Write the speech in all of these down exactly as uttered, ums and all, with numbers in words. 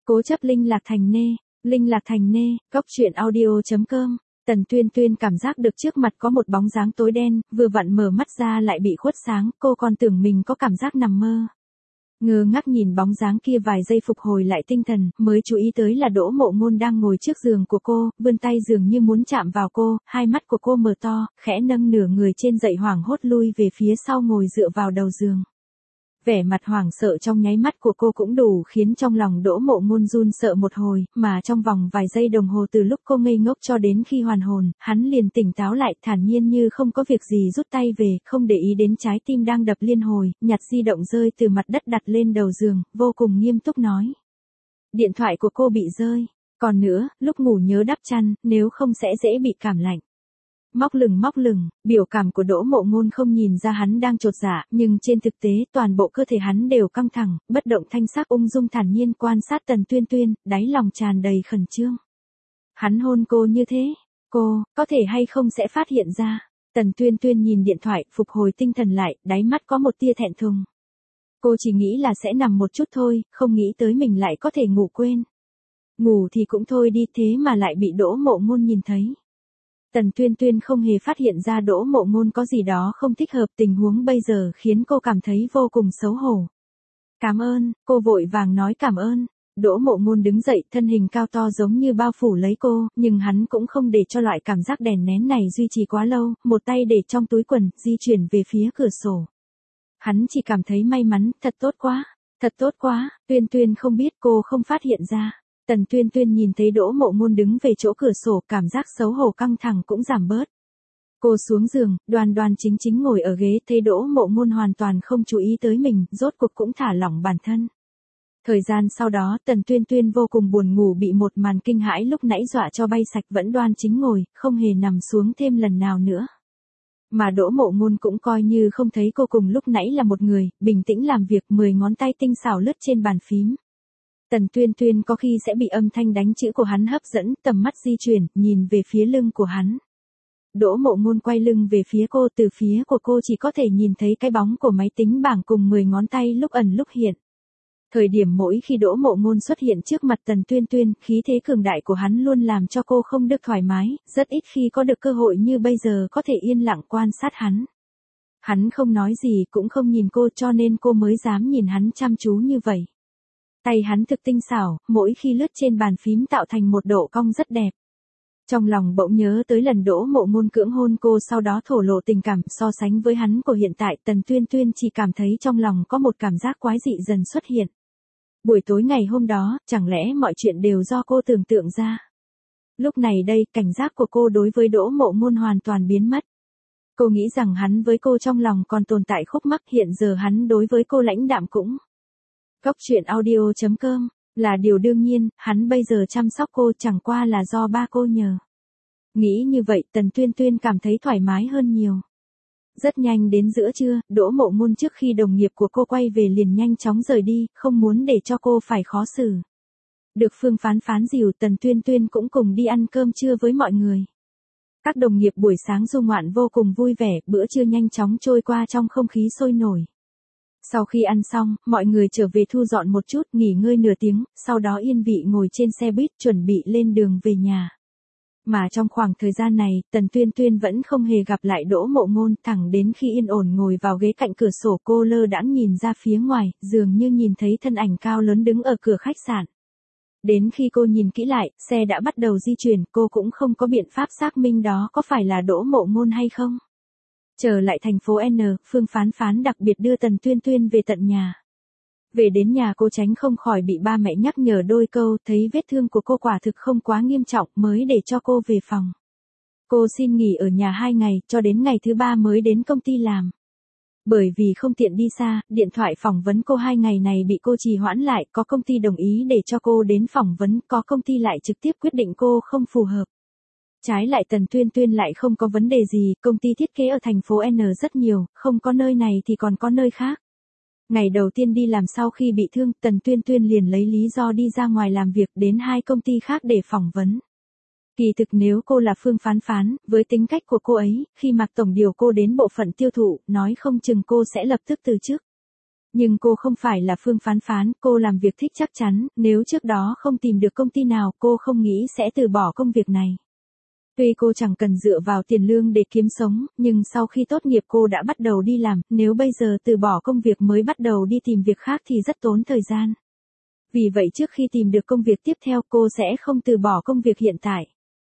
Cố chấp linh lạc thành nê, linh lạc thành nê, góc truyện audio.com. Tần Tuyên Tuyên cảm giác được trước mặt có một bóng dáng tối đen, vừa vặn mở mắt ra lại bị khuất sáng, cô còn tưởng mình có cảm giác nằm mơ. Ngơ ngác nhìn bóng dáng kia vài giây phục hồi lại tinh thần, mới chú ý tới là Đỗ Mộ Ngôn đang ngồi trước giường của cô, vươn tay dường như muốn chạm vào cô, hai mắt của cô mở to, khẽ nâng nửa người trên dậy hoảng hốt lui về phía sau ngồi dựa vào đầu giường. Vẻ mặt hoảng sợ trong nháy mắt của cô cũng đủ khiến trong lòng Đỗ Mộ Ngôn run sợ một hồi, mà trong vòng vài giây đồng hồ từ lúc cô ngây ngốc cho đến khi hoàn hồn, hắn liền tỉnh táo lại, thản nhiên như không có việc gì rút tay về, không để ý đến trái tim đang đập liên hồi, nhặt di động rơi từ mặt đất đặt lên đầu giường, vô cùng nghiêm túc nói. Điện thoại của cô bị rơi, còn nữa, lúc ngủ nhớ đắp chăn, nếu không sẽ dễ bị cảm lạnh. Móc lửng móc lửng, biểu cảm của Đỗ Mộ Ngôn không nhìn ra hắn đang chột dạ, nhưng trên thực tế toàn bộ cơ thể hắn đều căng thẳng, bất động thanh sắc ung dung thản nhiên quan sát Tần Tuyên Tuyên, đáy lòng tràn đầy khẩn trương. Hắn hôn cô như thế, cô, có thể hay không sẽ phát hiện ra. Tần Tuyên Tuyên nhìn điện thoại, phục hồi tinh thần lại, đáy mắt có một tia thẹn thùng. Cô chỉ nghĩ là sẽ nằm một chút thôi, không nghĩ tới mình lại có thể ngủ quên. Ngủ thì cũng thôi đi, thế mà lại bị Đỗ Mộ Ngôn nhìn thấy. Tần Tuyên Tuyên không hề phát hiện ra Đỗ Mộ Ngôn có gì đó không thích hợp, tình huống bây giờ khiến cô cảm thấy vô cùng xấu hổ. Cảm ơn, cô vội vàng nói cảm ơn. Đỗ Mộ Ngôn đứng dậy, thân hình cao to giống như bao phủ lấy cô, nhưng hắn cũng không để cho loại cảm giác đè nén này duy trì quá lâu, một tay để trong túi quần, di chuyển về phía cửa sổ. Hắn chỉ cảm thấy may mắn, thật tốt quá, thật tốt quá, Tuyên Tuyên không biết cô không phát hiện ra. Tần Tuyên Tuyên nhìn thấy Đỗ Mộ Ngôn đứng về chỗ cửa sổ, cảm giác xấu hổ căng thẳng cũng giảm bớt. Cô xuống giường, đoan đoan chính chính ngồi ở ghế, thấy Đỗ Mộ Ngôn hoàn toàn không chú ý tới mình, rốt cuộc cũng thả lỏng bản thân. Thời gian sau đó, Tần Tuyên Tuyên vô cùng buồn ngủ, bị một màn kinh hãi lúc nãy dọa cho bay sạch, vẫn đoan chính ngồi, không hề nằm xuống thêm lần nào nữa. Mà Đỗ Mộ Ngôn cũng coi như không thấy cô cùng lúc nãy là một người, bình tĩnh làm việc, mười ngón tay tinh xảo lướt trên bàn phím. Tần Tuyên Tuyên có khi sẽ bị âm thanh đánh chữ của hắn hấp dẫn, tầm mắt di chuyển, nhìn về phía lưng của hắn. Đỗ Mộ Ngôn quay lưng về phía cô, từ phía của cô chỉ có thể nhìn thấy cái bóng của máy tính bảng cùng mười ngón tay lúc ẩn lúc hiện. Thời điểm mỗi khi Đỗ Mộ Ngôn xuất hiện trước mặt Tần Tuyên Tuyên, khí thế cường đại của hắn luôn làm cho cô không được thoải mái, rất ít khi có được cơ hội như bây giờ có thể yên lặng quan sát hắn. Hắn không nói gì cũng không nhìn cô, cho nên cô mới dám nhìn hắn chăm chú như vậy. Tay hắn thực tinh xảo, mỗi khi lướt trên bàn phím tạo thành một độ cong rất đẹp. Trong lòng bỗng nhớ tới lần Đỗ Mộ Ngôn cưỡng hôn cô sau đó thổ lộ tình cảm, so sánh với hắn của hiện tại, Tần Tuyên Tuyên chỉ cảm thấy trong lòng có một cảm giác quái dị dần xuất hiện. Buổi tối ngày hôm đó, chẳng lẽ mọi chuyện đều do cô tưởng tượng ra? Lúc này đây, cảnh giác của cô đối với Đỗ Mộ Ngôn hoàn toàn biến mất. Cô nghĩ rằng hắn với cô trong lòng còn tồn tại khúc mắc, hiện giờ hắn đối với cô lãnh đạm cũng. Góc truyện audio.com, là điều đương nhiên, hắn bây giờ chăm sóc cô chẳng qua là do ba cô nhờ. Nghĩ như vậy, Tần Tuyên Tuyên cảm thấy thoải mái hơn nhiều. Rất nhanh đến giữa trưa, Đỗ Mộ Ngôn trước khi đồng nghiệp của cô quay về liền nhanh chóng rời đi, không muốn để cho cô phải khó xử. Được Phương Phán Phán dìu, Tần Tuyên Tuyên cũng cùng đi ăn cơm trưa với mọi người. Các đồng nghiệp buổi sáng du ngoạn vô cùng vui vẻ, bữa trưa nhanh chóng trôi qua trong không khí sôi nổi. Sau khi ăn xong, mọi người trở về thu dọn một chút, nghỉ ngơi nửa tiếng, sau đó yên vị ngồi trên xe buýt chuẩn bị lên đường về nhà. Mà trong khoảng thời gian này, Tần Tuyên Tuyên vẫn không hề gặp lại Đỗ Mộ Ngôn, thẳng đến khi yên ổn ngồi vào ghế cạnh cửa sổ, cô lơ đãng nhìn ra phía ngoài, dường như nhìn thấy thân ảnh cao lớn đứng ở cửa khách sạn. Đến khi cô nhìn kỹ lại, xe đã bắt đầu di chuyển, cô cũng không có biện pháp xác minh đó có phải là Đỗ Mộ Ngôn hay không. Trở lại thành phố N, Phương Phán Phán đặc biệt đưa Tần Tuyên Tuyên về tận nhà. Về đến nhà cô tránh không khỏi bị ba mẹ nhắc nhở đôi câu, thấy vết thương của cô quả thực không quá nghiêm trọng mới để cho cô về phòng. Cô xin nghỉ ở nhà hai ngày, cho đến ngày thứ ba mới đến công ty làm. Bởi vì không tiện đi xa, điện thoại phỏng vấn cô hai ngày này bị cô trì hoãn lại, có công ty đồng ý để cho cô đến phỏng vấn, có công ty lại trực tiếp quyết định cô không phù hợp. Trái lại Tần Tuyên Tuyên lại không có vấn đề gì, công ty thiết kế ở thành phố N rất nhiều, không có nơi này thì còn có nơi khác. Ngày đầu tiên đi làm sau khi bị thương, Tần Tuyên Tuyên liền lấy lý do đi ra ngoài làm việc đến hai công ty khác để phỏng vấn. Kỳ thực nếu cô là Phương Phán Phán, với tính cách của cô ấy, khi Mạc Tổng điều cô đến bộ phận tiêu thụ, nói không chừng cô sẽ lập tức từ chức. Nhưng cô không phải là Phương Phán Phán, cô làm việc thích chắc chắn, nếu trước đó không tìm được công ty nào cô không nghĩ sẽ từ bỏ công việc này. Tuy cô chẳng cần dựa vào tiền lương để kiếm sống, nhưng sau khi tốt nghiệp cô đã bắt đầu đi làm, nếu bây giờ từ bỏ công việc mới bắt đầu đi tìm việc khác thì rất tốn thời gian. Vì vậy trước khi tìm được công việc tiếp theo cô sẽ không từ bỏ công việc hiện tại.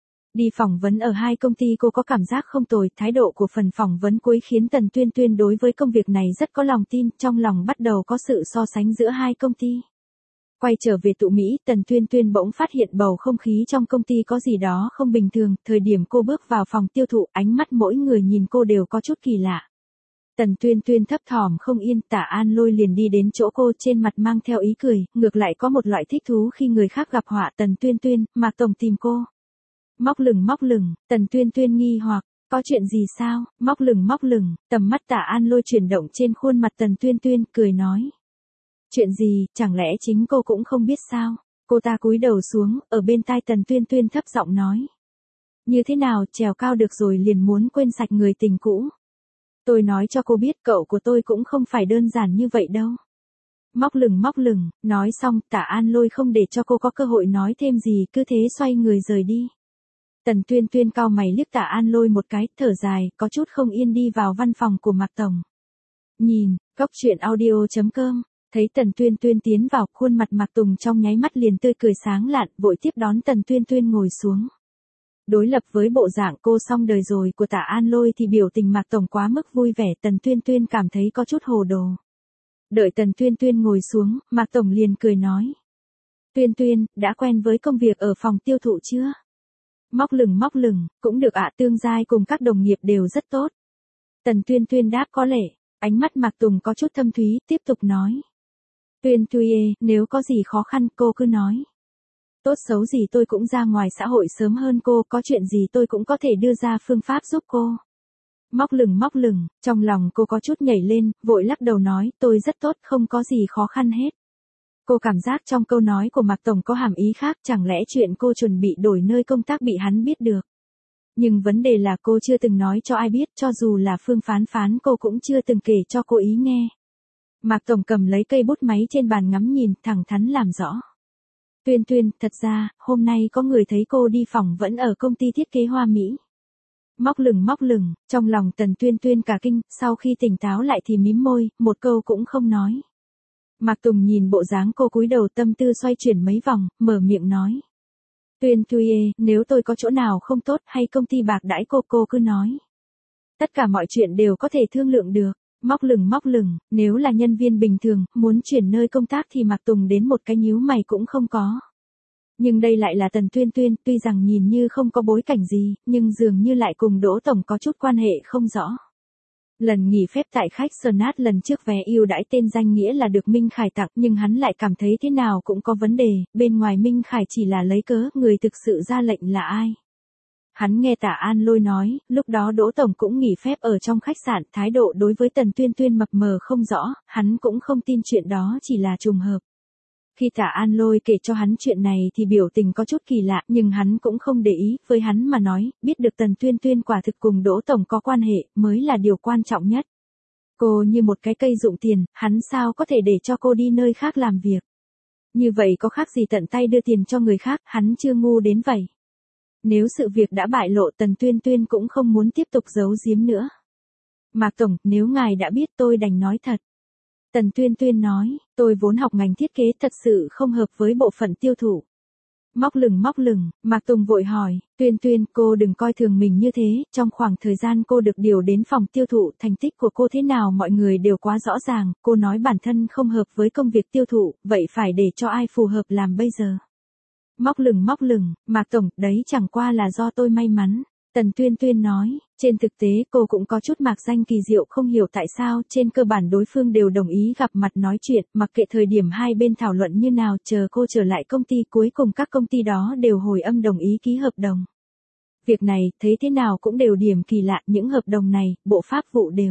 Đi phỏng vấn ở hai công ty cô có cảm giác không tồi, thái độ của phần phỏng vấn cuối khiến Tần Tuyên Tuyên đối với công việc này rất có lòng tin, trong lòng bắt đầu có sự so sánh giữa hai công ty. Quay trở về tụ Mỹ, Tần Tuyên Tuyên bỗng phát hiện bầu không khí trong công ty có gì đó không bình thường, thời điểm cô bước vào phòng tiêu thụ, ánh mắt mỗi người nhìn cô đều có chút kỳ lạ. Tần Tuyên Tuyên thấp thỏm không yên, Tả An Lôi liền đi đến chỗ cô, trên mặt mang theo ý cười, ngược lại có một loại thích thú khi người khác gặp họa. Tần Tuyên Tuyên, Mạc Tổng tìm cô. Móc lửng móc lửng, Tần Tuyên Tuyên nghi hoặc, có chuyện gì sao? Móc lửng móc lửng, tầm mắt Tả An Lôi chuyển động trên khuôn mặt Tần Tuyên Tuyên, cười nói. Chuyện gì, chẳng lẽ chính cô cũng không biết sao? Cô ta cúi đầu xuống, ở bên tai Tần Tuyên Tuyên thấp giọng nói. Như thế nào, trèo cao được rồi liền muốn quên sạch người tình cũ? Tôi nói cho cô biết cậu của tôi cũng không phải đơn giản như vậy đâu. Móc lửng móc lửng, nói xong, Tả An Lôi không để cho cô có cơ hội nói thêm gì, cứ thế xoay người rời đi. Tần Tuyên Tuyên cau mày liếc Tả An Lôi một cái, thở dài, có chút không yên đi vào văn phòng của Mạc Tổng. Nhìn, góc truyện audio chấm com, thấy Tần Tuyên Tuyên tiến vào, khuôn mặt Mạc Tùng trong nháy mắt liền tươi cười sáng lạn, vội tiếp đón Tần Tuyên Tuyên ngồi xuống. Đối lập với bộ dạng cô xong đời rồi của Tả An Lôi thì biểu tình Mạc Tổng quá mức vui vẻ, Tần Tuyên Tuyên cảm thấy có chút hồ đồ. Đợi Tần Tuyên Tuyên ngồi xuống, Mạc Tổng liền cười nói. Tuyên Tuyên, đã quen với công việc ở phòng tiêu thụ chưa? Móc lửng móc lửng, cũng được ạ, tương giai cùng các đồng nghiệp đều rất tốt. Tần Tuyên Tuyên đáp có lệ, ánh mắt Mạc Tùng có chút thâm thúy, tiếp tục nói. Tuyên Tuyên, nếu có gì khó khăn cô cứ nói. Tốt xấu gì tôi cũng ra ngoài xã hội sớm hơn cô, có chuyện gì tôi cũng có thể đưa ra phương pháp giúp cô. Móc lửng móc lửng, trong lòng cô có chút nhảy lên, vội lắc đầu nói, tôi rất tốt, không có gì khó khăn hết. Cô cảm giác trong câu nói của Mạc Tổng có hàm ý khác, chẳng lẽ chuyện cô chuẩn bị đổi nơi công tác bị hắn biết được. Nhưng vấn đề là cô chưa từng nói cho ai biết, cho dù là Phương Phán Phán cô cũng chưa từng kể cho cô ý nghe. Mạc Tổng cầm lấy cây bút máy trên bàn ngắm nhìn, thẳng thắn làm rõ. Tuyên Tuyên, thật ra, hôm nay có người thấy cô đi phỏng vấn ở công ty thiết kế Hoa Mỹ. Móc lửng móc lửng, trong lòng Tần Tuyên Tuyên cả kinh, sau khi tỉnh táo lại thì mím môi, một câu cũng không nói. Mạc Tùng nhìn bộ dáng cô cúi đầu, tâm tư xoay chuyển mấy vòng, mở miệng nói. Tuyên Tuyên, nếu tôi có chỗ nào không tốt hay công ty bạc đãi cô cô cứ nói. Tất cả mọi chuyện đều có thể thương lượng được. Móc lửng móc lửng, nếu là nhân viên bình thường, muốn chuyển nơi công tác thì Mạc Tùng đến một cái nhíu mày cũng không có. Nhưng đây lại là Tần Tuyên Tuyên, tuy rằng nhìn như không có bối cảnh gì, nhưng dường như lại cùng Đỗ Tổng có chút quan hệ không rõ. Lần nghỉ phép tại khách Snat lần trước vé ưu đãi tên danh nghĩa là được Minh Khải tặng, nhưng hắn lại cảm thấy thế nào cũng có vấn đề, bên ngoài Minh Khải chỉ là lấy cớ, người thực sự ra lệnh là ai. Hắn nghe Tả An Lôi nói, lúc đó Đỗ Tổng cũng nghỉ phép ở trong khách sạn, thái độ đối với Tần Tuyên Tuyên mập mờ không rõ, hắn cũng không tin chuyện đó chỉ là trùng hợp. Khi Tả An Lôi kể cho hắn chuyện này thì biểu tình có chút kỳ lạ, nhưng hắn cũng không để ý, với hắn mà nói, biết được Tần Tuyên Tuyên quả thực cùng Đỗ Tổng có quan hệ, mới là điều quan trọng nhất. Cô như một cái cây dụng tiền, hắn sao có thể để cho cô đi nơi khác làm việc. Như vậy có khác gì tận tay đưa tiền cho người khác, hắn chưa ngu đến vậy. Nếu sự việc đã bại lộ, Tần Tuyên Tuyên cũng không muốn tiếp tục giấu giếm nữa. Mạc Tổng, nếu ngài đã biết tôi đành nói thật. Tần Tuyên Tuyên nói, tôi vốn học ngành thiết kế thật sự không hợp với bộ phận tiêu thụ. Móc lửng móc lửng, Mạc Tùng vội hỏi, Tuyên Tuyên, cô đừng coi thường mình như thế, trong khoảng thời gian cô được điều đến phòng tiêu thụ, thành tích của cô thế nào mọi người đều quá rõ ràng, cô nói bản thân không hợp với công việc tiêu thụ, vậy phải để cho ai phù hợp làm bây giờ. Móc lửng móc lửng, Mạc Tổng, đấy chẳng qua là do tôi may mắn. Tần Tuyên Tuyên nói, trên thực tế cô cũng có chút mạc danh kỳ diệu, không hiểu tại sao, trên cơ bản đối phương đều đồng ý gặp mặt nói chuyện, mặc kệ thời điểm hai bên thảo luận như nào, chờ cô trở lại công ty, cuối cùng các công ty đó đều hồi âm đồng ý ký hợp đồng. Việc này, thấy thế nào cũng đều điểm kỳ lạ, những hợp đồng này, bộ pháp vụ đều.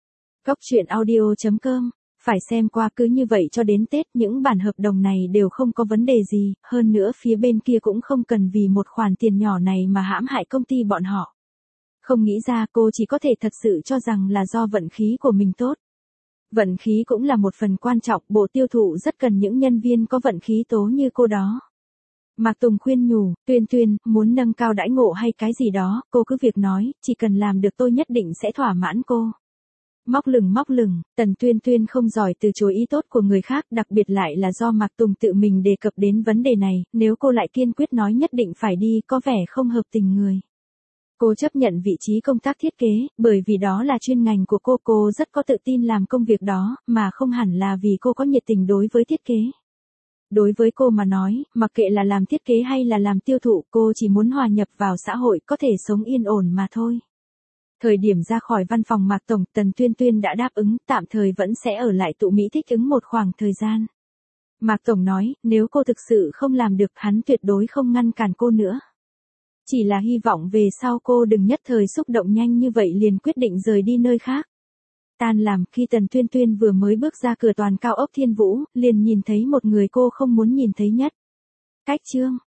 Góc truyện audio chấm com, phải xem qua, cứ như vậy cho đến Tết, những bản hợp đồng này đều không có vấn đề gì, hơn nữa phía bên kia cũng không cần vì một khoản tiền nhỏ này mà hãm hại công ty bọn họ. Không nghĩ ra cô chỉ có thể thật sự cho rằng là do vận khí của mình tốt. Vận khí cũng là một phần quan trọng, bộ tiêu thụ rất cần những nhân viên có vận khí tố như cô đó. Mạc Tùng khuyên nhủ, Tuyên Tuyên, muốn nâng cao đãi ngộ hay cái gì đó, cô cứ việc nói, chỉ cần làm được tôi nhất định sẽ thỏa mãn cô. Móc lửng móc lửng, Tần Tuyên Tuyên không giỏi từ chối ý tốt của người khác, đặc biệt lại là do Mạc Tùng tự mình đề cập đến vấn đề này, nếu cô lại kiên quyết nói nhất định phải đi, có vẻ không hợp tình người. Cô chấp nhận vị trí công tác thiết kế, bởi vì đó là chuyên ngành của cô, cô rất có tự tin làm công việc đó, mà không hẳn là vì cô có nhiệt tình đối với thiết kế. Đối với cô mà nói, mặc kệ là làm thiết kế hay là làm tiêu thụ, cô chỉ muốn hòa nhập vào xã hội, có thể sống yên ổn mà thôi. Thời điểm ra khỏi văn phòng Mạc Tổng, Tần Tuyên Tuyên đã đáp ứng, tạm thời vẫn sẽ ở lại tụ Mỹ thích ứng một khoảng thời gian. Mạc Tổng nói, nếu cô thực sự không làm được, hắn tuyệt đối không ngăn cản cô nữa. Chỉ là hy vọng về sau cô đừng nhất thời xúc động nhanh như vậy liền quyết định rời đi nơi khác. Tan làm, khi Tần Tuyên Tuyên vừa mới bước ra cửa toàn cao ốc Thiên Vũ, liền nhìn thấy một người cô không muốn nhìn thấy nhất. Cách Trương.